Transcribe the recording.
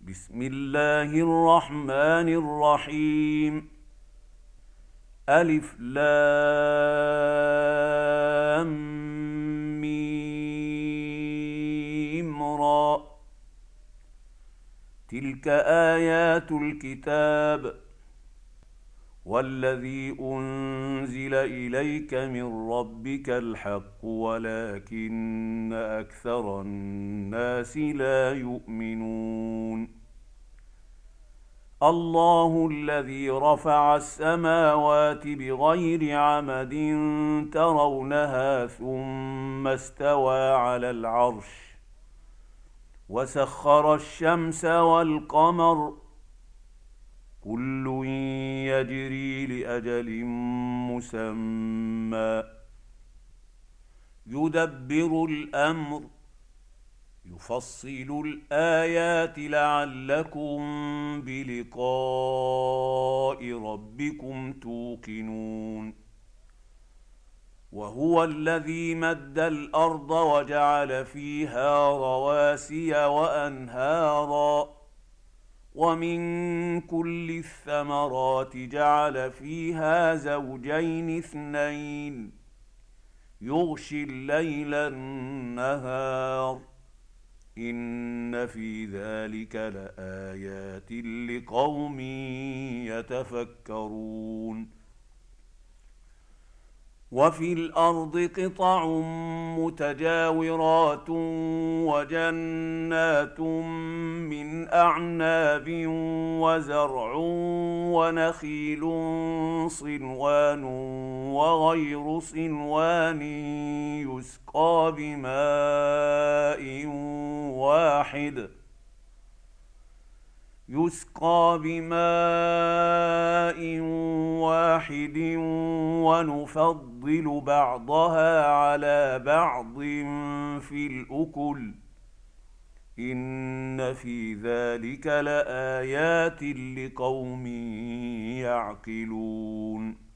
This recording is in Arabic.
بسم الله الرحمن الرحيم. ألف لام ميم را. تلك آيات الكتاب والذي أنزل إليك من ربك الحق ولكن أكثر الناس لا يؤمنون. الله الذي رفع السماوات بغير عمد ترونها ثم استوى على العرش وسخر الشمس والقمر كل يجري لأجل مسمى يدبر الأمر يفصل الآيات لعلكم بلقاء ربكم توقنون. وهو الذي مد الأرض وجعل فيها رواسي وأنهارا ومن كل الثمرات جعل فيها زوجين اثنين يغشي الليل النهار إن في ذلك لآيات لقوم يتفكرون. وفي الأرض قطع متجاورات وجنات من أعناب وزرع ونخيل صنوان وغير صنوان يسقى بماء واحد ونفضل بعضها على بعض في الأكل إن في ذلك لآيات لقوم يعقلون.